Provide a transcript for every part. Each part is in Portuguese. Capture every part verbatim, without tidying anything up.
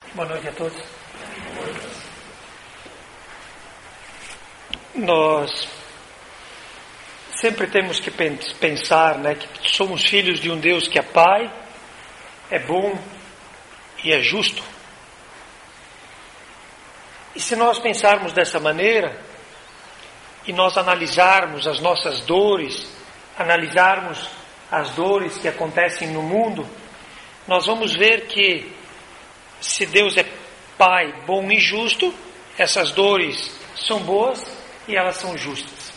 Boa noite a todos. Nós sempre temos que pensar, né, que somos filhos de um Deus que é Pai, é bom e é justo. E se nós pensarmos dessa maneira, e nós analisarmos as nossas dores, analisarmos as dores que acontecem no mundo, nós vamos ver que se Deus é Pai bom e justo, essas dores são boas e elas são justas.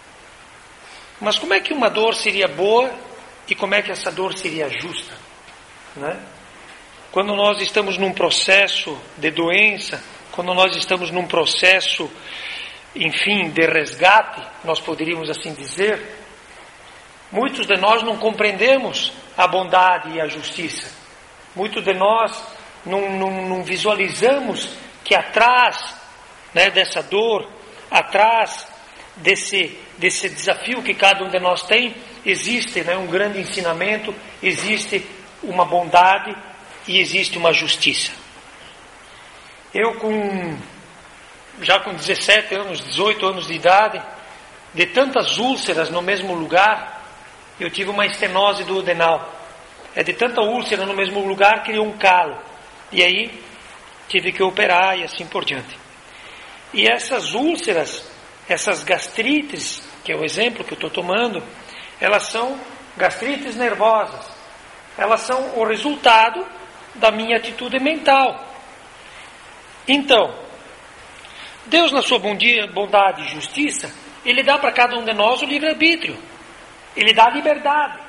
Mas como é que uma dor seria boa e como é que essa dor seria justa, né? Quando nós estamos num processo de doença, quando nós estamos num processo, enfim, de resgate, nós poderíamos assim dizer, muitos de nós não compreendemos a bondade e a justiça. Muitos de nós não, não, não visualizamos que atrás, né, dessa dor, atrás desse, desse desafio que cada um de nós tem, existe, né, um grande ensinamento, existe uma bondade e existe uma justiça. Eu com, já com dezessete anos, dezoito anos de idade, de tantas úlceras no mesmo lugar, eu tive uma estenose duodenal. É de tanta úlcera no mesmo lugar, criou um calo. E aí tive que operar e assim por diante. E essas úlceras, essas gastrites, que é o exemplo que eu estou tomando, elas são gastrites nervosas. Elas são o resultado da minha atitude mental. Então, Deus, na sua bondade e justiça, Ele dá para cada um de nós o livre-arbítrio. Ele dá a liberdade.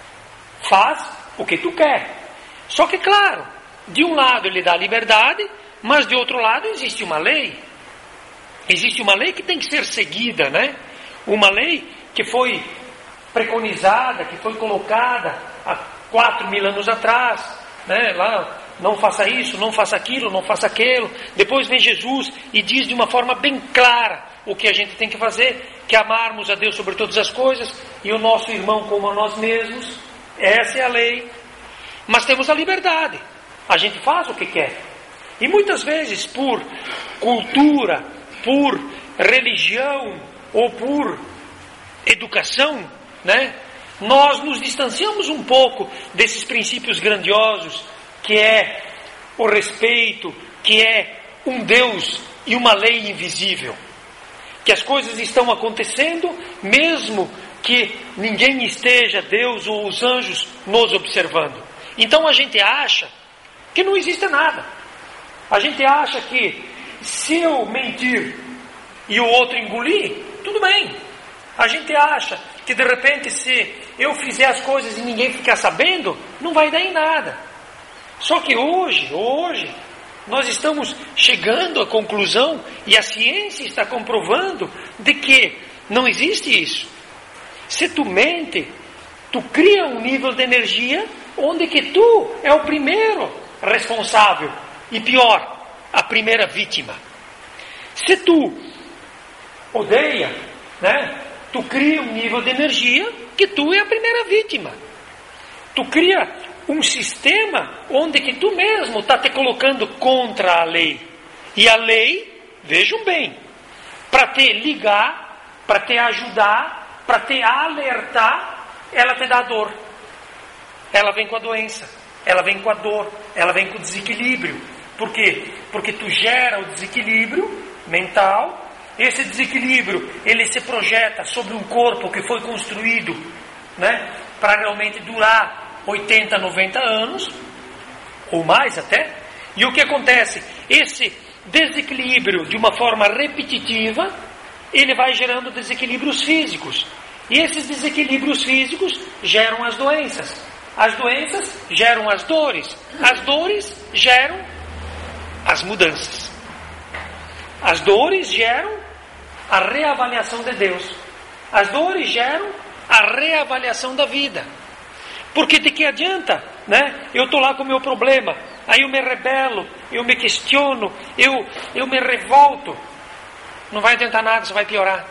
Faz o que tu quer. Só que, claro, de um lado Ele dá a liberdade, mas de outro lado existe uma lei. Existe uma lei que tem que ser seguida, né? Uma lei que foi preconizada, que foi colocada há quatro mil anos atrás, né? Lá, não faça isso, não faça aquilo, não faça aquilo. Depois vem Jesus e diz de uma forma bem clara o que a gente tem que fazer, que é amarmos a Deus sobre todas as coisas e o nosso irmão como a nós mesmos. Essa é a lei. Mas temos a liberdade. A gente faz o que quer. E muitas vezes por cultura, por religião ou por educação, né, nós nos distanciamos um pouco desses princípios grandiosos, que é o respeito, que é um Deus e uma lei invisível. Que as coisas estão acontecendo mesmo que ninguém esteja, Deus ou os anjos, nos observando. Então a gente acha que não existe nada. A gente acha que se eu mentir e o outro engolir, tudo bem. A gente acha que de repente se eu fizer as coisas e ninguém ficar sabendo, não vai dar em nada. Só que hoje, hoje, nós estamos chegando à conclusão, e a ciência está comprovando, de que não existe isso. Se tu mente, tu cria um nível de energia onde que tu é o primeiro responsável e pior, a primeira vítima. Se tu odeia, né, tu cria um nível de energia que tu é a primeira vítima. Tu cria um sistema onde que tu mesmo está te colocando contra a lei. E a lei, vejam bem, para te ligar, para te ajudar, para te alertar, ela te dá dor. Ela vem com a doença, ela vem com a dor, ela vem com o desequilíbrio. Por quê? Porque tu gera o desequilíbrio mental. Esse desequilíbrio, ele se projeta sobre um corpo que foi construído, né, para realmente durar oitenta, noventa anos, ou mais até. E o que acontece? Esse desequilíbrio, de uma forma repetitiva, ele vai gerando desequilíbrios físicos. E esses desequilíbrios físicos geram as doenças. As doenças geram as dores. As dores geram as mudanças. As dores geram a reavaliação de Deus. As dores geram a reavaliação da vida. Porque de que adianta, né? Eu estou lá com o meu problema, aí eu me rebelo, eu me questiono, eu, eu me revolto. Não vai adiantar nada, só vai piorar.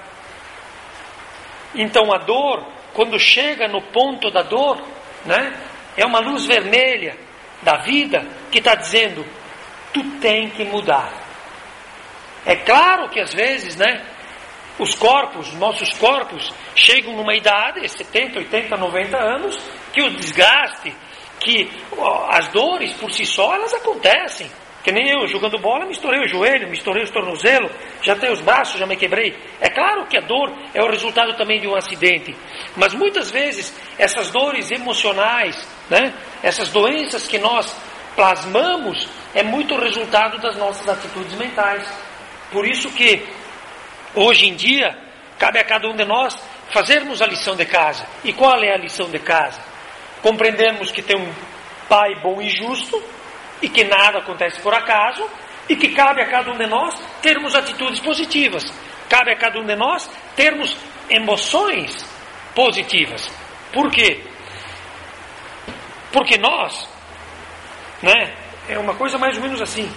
Então a dor, quando chega no ponto da dor, né, é uma luz vermelha da vida que está dizendo: tu tem que mudar. É claro que às vezes, né, os corpos, nossos corpos, chegam numa idade, setenta, oitenta, noventa anos, que o desgaste, que as dores por si só, elas acontecem. Que nem eu, jogando bola, me estourei o joelho, me estourei o tornozelo, já tenho os braços, já me quebrei. É claro que a dor é o resultado também de um acidente. Mas muitas vezes, essas dores emocionais, né, essas doenças que nós plasmamos, é muito resultado das nossas atitudes mentais. Por isso que, hoje em dia, cabe a cada um de nós fazermos a lição de casa. E qual é a lição de casa? Compreendermos que tem um Pai bom e justo, e que nada acontece por acaso, e que cabe a cada um de nós termos atitudes positivas. Cabe a cada um de nós termos emoções positivas. Por quê? Porque nós, né, é uma coisa mais ou menos assim.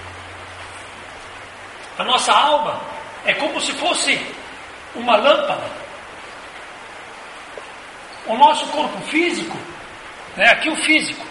A nossa alma é como se fosse uma lâmpada. O nosso corpo físico, né, aqui o físico,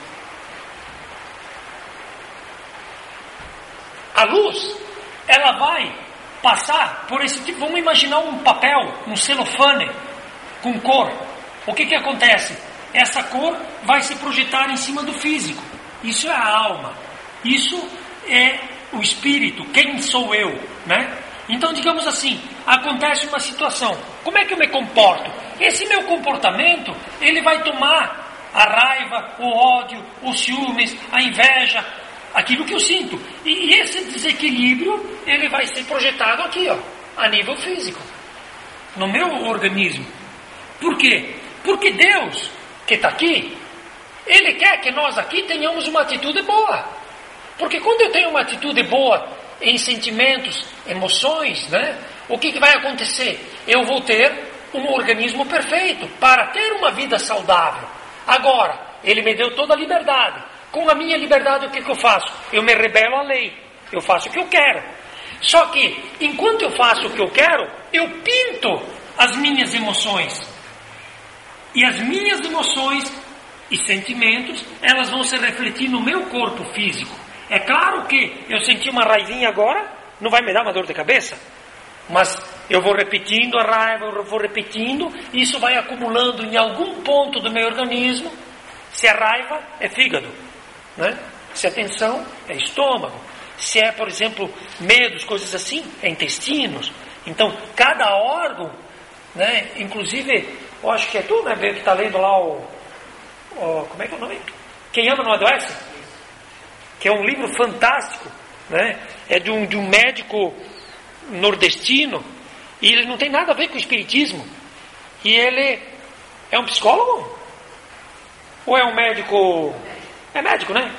a luz, ela vai passar por esse tipo. Vamos imaginar um papel, um celofane com cor. O que que acontece? Essa cor vai se projetar em cima do físico. Isso é a alma. Isso é o espírito. Quem sou eu, né? Então, digamos assim, acontece uma situação. Como é que eu me comporto? Esse meu comportamento, ele vai tomar a raiva, o ódio, os ciúmes, a inveja, aquilo que eu sinto. E esse desequilíbrio, ele vai ser projetado aqui, ó, a nível físico, no meu organismo. Por quê? Porque Deus, que está aqui, Ele quer que nós aqui tenhamos uma atitude boa. Porque quando eu tenho uma atitude boa em sentimentos, emoções, né, o que, que vai acontecer? Eu vou ter um organismo perfeito para ter uma vida saudável. Agora, Ele me deu toda a liberdade. Com a minha liberdade, o que, que eu faço? Eu me rebelo à lei. Eu faço o que eu quero. Só que, enquanto eu faço o que eu quero, eu pinto as minhas emoções. E as minhas emoções e sentimentos, elas vão se refletir no meu corpo físico. É claro que eu senti uma raivinha agora, não vai me dar uma dor de cabeça. Mas eu vou repetindo a raiva, eu vou repetindo, e isso vai acumulando em algum ponto do meu organismo. Se é raiva, é fígado, né? Se é tensão, é estômago. Se é, por exemplo, medos, coisas assim, é intestinos. Então, cada órgão, né? Inclusive, eu acho que é tu, né, que está lendo lá o, o... Como é que é o nome? Quem Ama Não Adoece? Que é um livro fantástico, né? É de um, de um médico nordestino, e ele não tem nada a ver com o espiritismo. E ele é um psicólogo? Ou é um médico? É médico, né?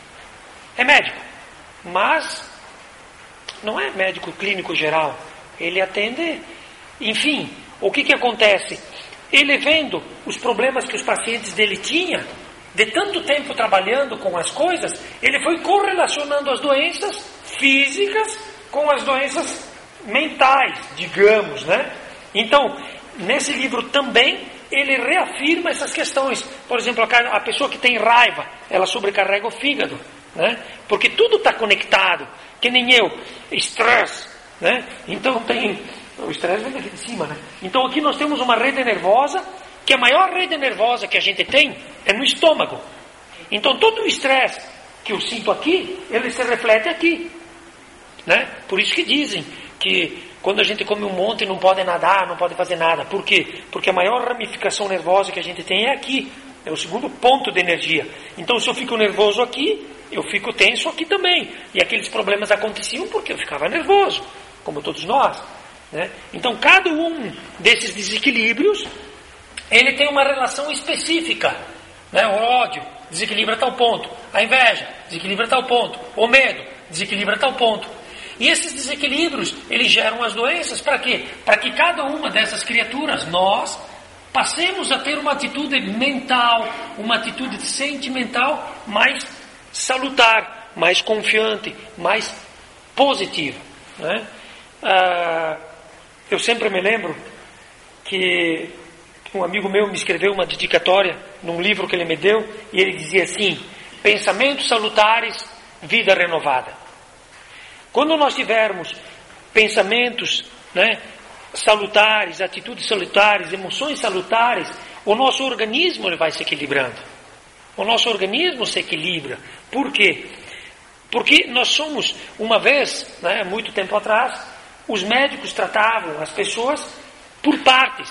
É médico. Mas não é médico clínico geral. Ele atende... Enfim, o que que acontece? Ele vendo os problemas que os pacientes dele tinham, de tanto tempo trabalhando com as coisas, ele foi correlacionando as doenças físicas com as doenças mentais, digamos, né? Então, nesse livro também, ele reafirma essas questões. Por exemplo, a pessoa que tem raiva, ela sobrecarrega o fígado, né? Porque tudo está conectado, que nem eu, estresse, né? Então tem, o estresse vem daqui de cima, né? Então aqui nós temos uma rede nervosa, que a maior rede nervosa que a gente tem é no estômago. Então todo o estresse que eu sinto aqui, ele se reflete aqui, né? Por isso que dizem que quando a gente come um monte não pode nadar, não pode fazer nada. Por quê? Porque a maior ramificação nervosa que a gente tem é aqui. É o segundo ponto de energia. Então se eu fico nervoso aqui, eu fico tenso aqui também. E aqueles problemas aconteciam porque eu ficava nervoso, como todos nós, né? Então cada um desses desequilíbrios, ele tem uma relação específica, né? O ódio desequilibra tal ponto, a inveja desequilibra tal ponto, o medo desequilibra tal ponto. E esses desequilíbrios, eles geram as doenças. Para quê? Para que cada uma dessas criaturas, nós, passemos a ter uma atitude mental, uma atitude sentimental mais salutar, mais confiante, mais positiva, né? Ah, eu sempre me lembro que um amigo meu me escreveu uma dedicatória num livro que ele me deu, e ele dizia assim: pensamentos salutares vida renovada. Quando nós tivermos pensamentos, né, salutares, atitudes salutares, emoções salutares, o nosso organismo ele vai se equilibrando. O nosso organismo se equilibra. Por quê? Porque nós somos, uma vez, né, muito tempo atrás, os médicos tratavam as pessoas por partes.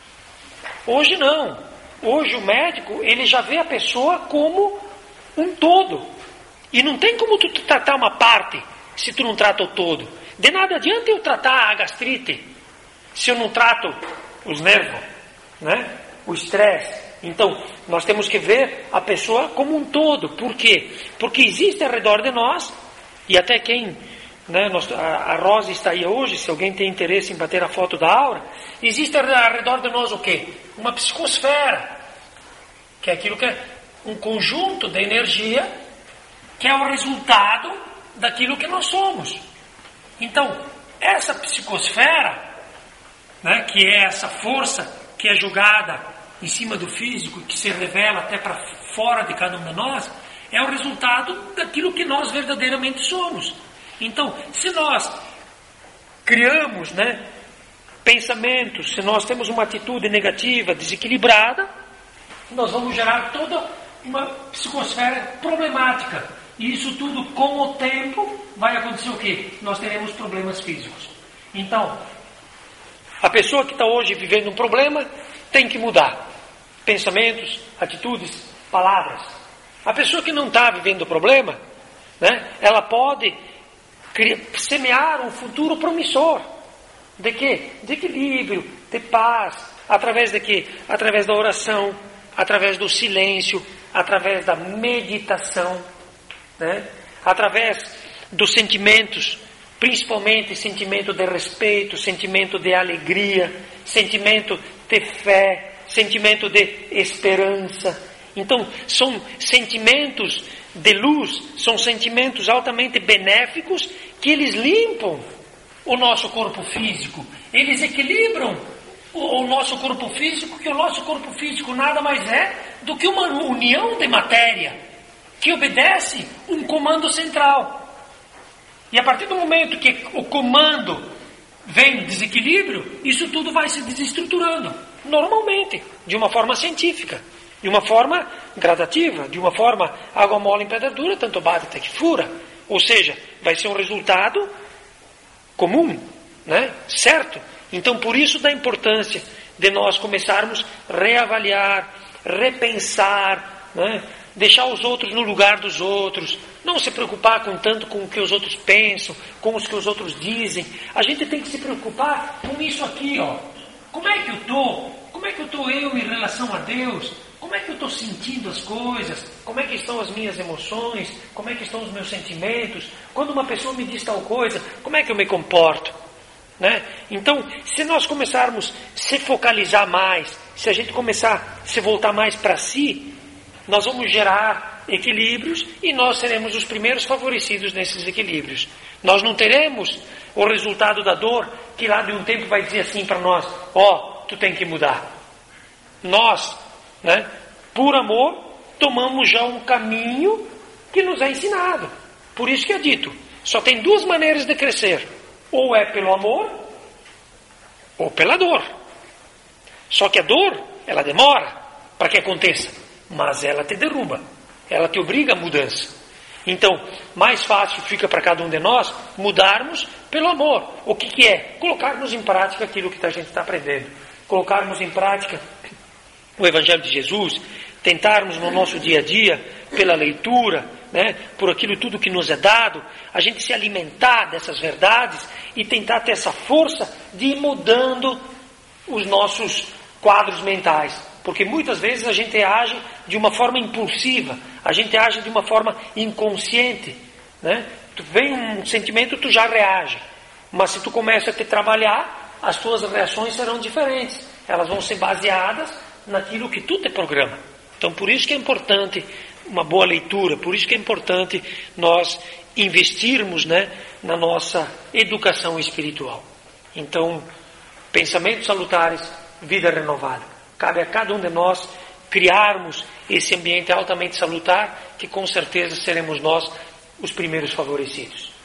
Hoje não. Hoje o médico ele já vê a pessoa como um todo. E não tem como tu tratar uma parte se tu não trata o todo. De nada adianta eu tratar a gastrite se eu não trato os nervos, né? O estresse. Então, nós temos que ver a pessoa como um todo. Por quê? Porque existe ao redor de nós, e até quem, né, nós, a, a Rosa está aí hoje, se alguém tem interesse em bater a foto da Aura, existe ao redor de nós o quê? Uma psicosfera, que é aquilo que é um conjunto de energia, que é o resultado daquilo que nós somos. Então, essa psicosfera, né, que é essa força que é jogada em cima do físico, que se revela até para fora de cada um de nós, é o resultado daquilo que nós verdadeiramente somos. Então, se nós criamos, né, pensamentos, se nós temos uma atitude negativa, desequilibrada, nós vamos gerar toda uma psicosfera problemática. E isso tudo, com o tempo, vai acontecer o quê? Nós teremos problemas físicos. Então, a pessoa que está hoje vivendo um problema tem que mudar pensamentos, atitudes, palavras. A pessoa que não está vivendo o problema, né, ela pode criar, semear um futuro promissor. De quê? De equilíbrio, de paz. Através de quê? Através da oração, através do silêncio, através da meditação, né? Através dos sentimentos, principalmente sentimento de respeito, sentimento de alegria, sentimento de fé, sentimento de esperança. Então, são sentimentos de luz, são sentimentos altamente benéficos que eles limpam o nosso corpo físico, eles equilibram o, o nosso corpo físico, que o nosso corpo físico nada mais é do que uma união de matéria que obedece um comando central. E a partir do momento que o comando vem desequilíbrio, isso tudo vai se desestruturando, normalmente, de uma forma científica, de uma forma gradativa, de uma forma água mole em pedra dura, tanto bate até que fura. Ou seja, vai ser um resultado comum, né? Certo? Então, por isso da importância de nós começarmos a reavaliar, repensar, né? Deixar os outros no lugar dos outros, não se preocupar com tanto com o que os outros pensam, com o que os outros dizem. A gente tem que se preocupar com isso aqui, ó. Como é que eu estou? Como é que eu estou eu em relação a Deus? Como é que eu estou sentindo as coisas? Como é que estão as minhas emoções? Como é que estão os meus sentimentos? Quando uma pessoa me diz tal coisa, como é que eu me comporto? Né? Então, se nós começarmos a se focalizar mais, se a gente começar a se voltar mais para si, nós vamos gerar equilíbrios e nós seremos os primeiros favorecidos nesses equilíbrios. Nós não teremos o resultado da dor que lá de um tempo vai dizer assim para nós: ó, oh, tu tem que mudar. Nós, né, por amor, tomamos já um caminho que nos é ensinado. Por isso que é dito, só tem duas maneiras de crescer: ou é pelo amor, ou pela dor. Só que a dor, ela demora para que aconteça, mas ela te derruba, ela te obriga à mudança. Então, mais fácil fica para cada um de nós mudarmos pelo amor. O que, que é? Colocarmos em prática aquilo que a gente está aprendendo. Colocarmos em prática o Evangelho de Jesus, tentarmos no nosso dia a dia, pela leitura, né, por aquilo tudo que nos é dado, a gente se alimentar dessas verdades e tentar ter essa força de ir mudando os nossos quadros mentais. Porque muitas vezes a gente age de uma forma impulsiva, a gente age de uma forma inconsciente, né? Tu vem um sentimento, tu já reage. Mas se tu começa a te trabalhar, as tuas reações serão diferentes. Elas vão ser baseadas naquilo que tu te programa. Então, por isso que é importante uma boa leitura, por isso que é importante nós investirmos, né, na nossa educação espiritual. Então, pensamentos salutares, vida renovada. Cabe a cada um de nós criarmos esse ambiente altamente salutar, que com certeza seremos nós os primeiros favorecidos.